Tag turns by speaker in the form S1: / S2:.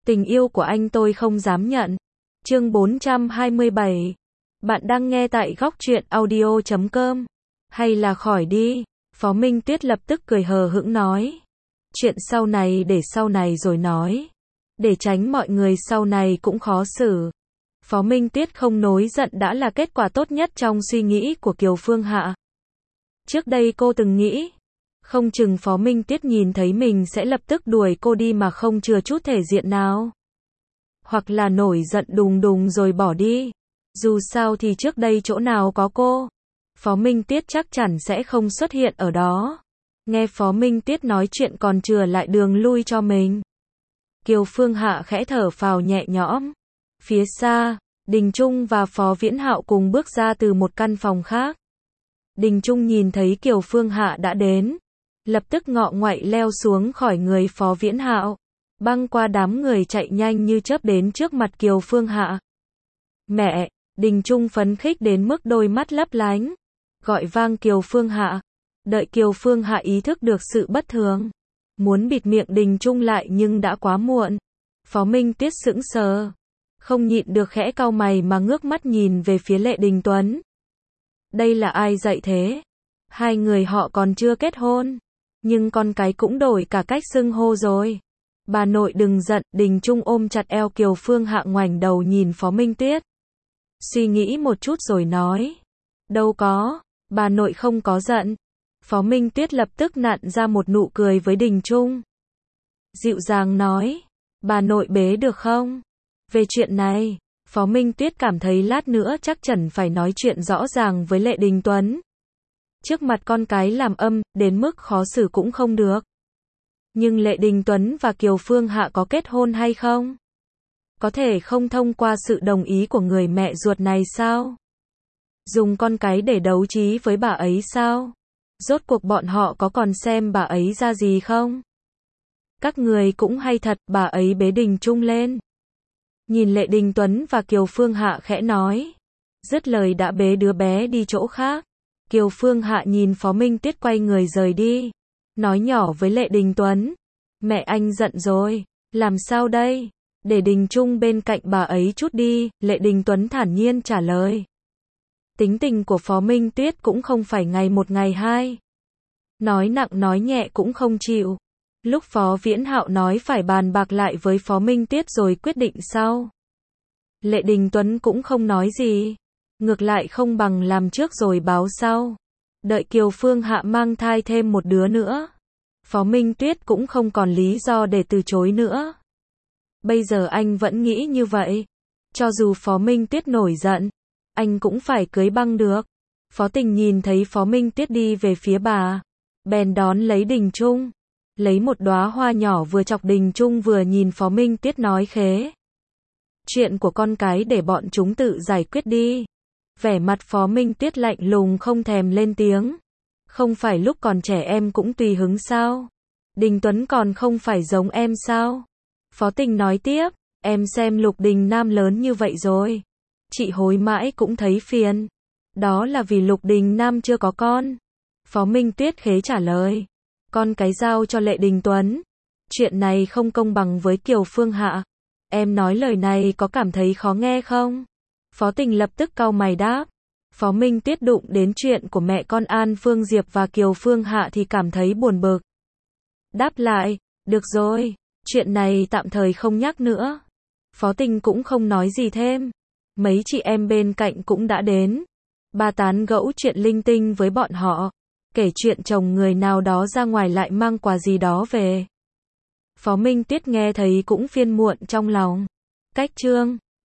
S1: Tình yêu của anh tôi không dám nhận. Chương 427. Bạn đang nghe tại góc truyện audio.com. Hay là khỏi đi. Phó Minh Tuyết lập tức cười hờ hững nói. Chuyện sau này để sau này rồi nói. Để tránh mọi người sau này cũng khó xử. Phó Minh Tuyết không nổi giận đã là kết quả tốt nhất trong suy nghĩ của Kiều Phương Hạ. Trước đây cô từng nghĩ, không chừng Phó Minh Tuyết nhìn thấy mình sẽ lập tức đuổi cô đi mà không chừa chút thể diện nào. Hoặc là nổi giận đùng đùng rồi bỏ đi. Dù sao thì trước đây chỗ nào có cô, Phó Minh Tuyết chắc chắn sẽ không xuất hiện ở đó. Nghe Phó Minh Tuyết nói chuyện còn chừa lại đường lui cho mình. Kiều Phương Hạ khẽ thở phào nhẹ nhõm. Phía xa, Đình Trung và Phó Viễn Hạo cùng bước ra từ một căn phòng khác. Đình Trung nhìn thấy Kiều Phương Hạ đã đến, lập tức ngọ ngoại leo xuống khỏi người Phó Viễn Hạo, băng qua đám người chạy nhanh như chớp đến trước mặt Kiều Phương Hạ. Mẹ! Đình Trung phấn khích đến mức đôi mắt lấp lánh, gọi vang Kiều Phương Hạ. Đợi Kiều Phương Hạ ý thức được sự bất thường, muốn bịt miệng Đình Trung lại nhưng đã quá muộn. Phó Minh Tuyết sững sờ, không nhịn được khẽ cau mày mà ngước mắt nhìn về phía Lệ Đình Tuấn. Đây là ai dạy thế? Hai người họ còn chưa kết hôn, nhưng con cái cũng đổi cả cách xưng hô rồi. Bà nội đừng giận. Đình Trung ôm chặt eo Kiều Phương Hạ ngoảnh đầu nhìn Phó Minh Tuyết. Suy nghĩ một chút rồi nói. Đâu có, bà nội không có giận. Phó Minh Tuyết lập tức nặn ra một nụ cười với Đình Trung. Dịu dàng nói. Bà nội bế được không? Về chuyện này, Phó Minh Tuyết cảm thấy lát nữa chắc chắn phải nói chuyện rõ ràng với Lệ Đình Tuấn. Trước mặt con cái làm âm, đến mức khó xử cũng không được. Nhưng Lệ Đình Tuấn và Kiều Phương Hạ có kết hôn hay không? Có thể không thông qua sự đồng ý của người mẹ ruột này sao? Dùng con cái để đấu trí với bà ấy sao? Rốt cuộc bọn họ có còn xem bà ấy ra gì không? Các người cũng hay thật. Bà ấy bế Đình Trung lên, nhìn Lệ Đình Tuấn và Kiều Phương Hạ khẽ nói. Dứt lời đã bế đứa bé đi chỗ khác. Kiều Phương Hạ nhìn Phó Minh Tuyết quay người rời đi, nói nhỏ với Lệ Đình Tuấn. Mẹ anh giận rồi, làm sao đây? Để Đình Trung bên cạnh bà ấy chút đi. Lệ Đình Tuấn thản nhiên trả lời. Tính tình của Phó Minh Tuyết cũng không phải ngày một ngày hai. Nói nặng nói nhẹ cũng không chịu. Lúc Phó Viễn Hạo nói phải bàn bạc lại với Phó Minh Tuyết rồi quyết định sau, Lệ Đình Tuấn cũng không nói gì. Ngược lại không bằng làm trước rồi báo sau. Đợi Kiều Phương Hạ mang thai thêm một đứa nữa, Phó Minh Tuyết cũng không còn lý do để từ chối nữa. Bây giờ anh vẫn nghĩ như vậy. Cho dù Phó Minh Tuyết nổi giận, anh cũng phải cưới băng được. Phó Tình nhìn thấy Phó Minh Tuyết đi về phía bà, bèn đón lấy Đình Trung, lấy một đóa hoa nhỏ vừa chọc Đình Trung vừa nhìn Phó Minh Tuyết nói khế. Chuyện của con cái để bọn chúng tự giải quyết đi. Vẻ mặt Phó Minh Tuyết lạnh lùng không thèm lên tiếng. Không phải lúc còn trẻ em cũng tùy hứng sao? Đình Tuấn còn không phải giống em sao? Phó Tình nói tiếp, em xem Lục Đình Nam lớn như vậy rồi, chị hối mãi cũng thấy phiền. Đó là vì Lục Đình Nam chưa có con. Phó Minh Tuyết khế trả lời. Con cái giao cho Lệ Đình Tuấn. Chuyện này không công bằng với Kiều Phương Hạ. Em nói lời này có cảm thấy khó nghe không? Phó Tình lập tức cau mày đáp. Phó Minh Tuyết đụng đến chuyện của mẹ con An Phương Diệp và Kiều Phương Hạ thì cảm thấy buồn bực. Đáp lại, được rồi, chuyện này tạm thời không nhắc nữa. Phó Tình cũng không nói gì thêm. Mấy chị em bên cạnh cũng đã đến. Bà tán gẫu chuyện linh tinh với bọn họ, kể chuyện chồng người nào đó ra ngoài lại mang quà gì đó về. Phó Minh Tuyết nghe thấy cũng phiền muộn trong lòng. Cách chương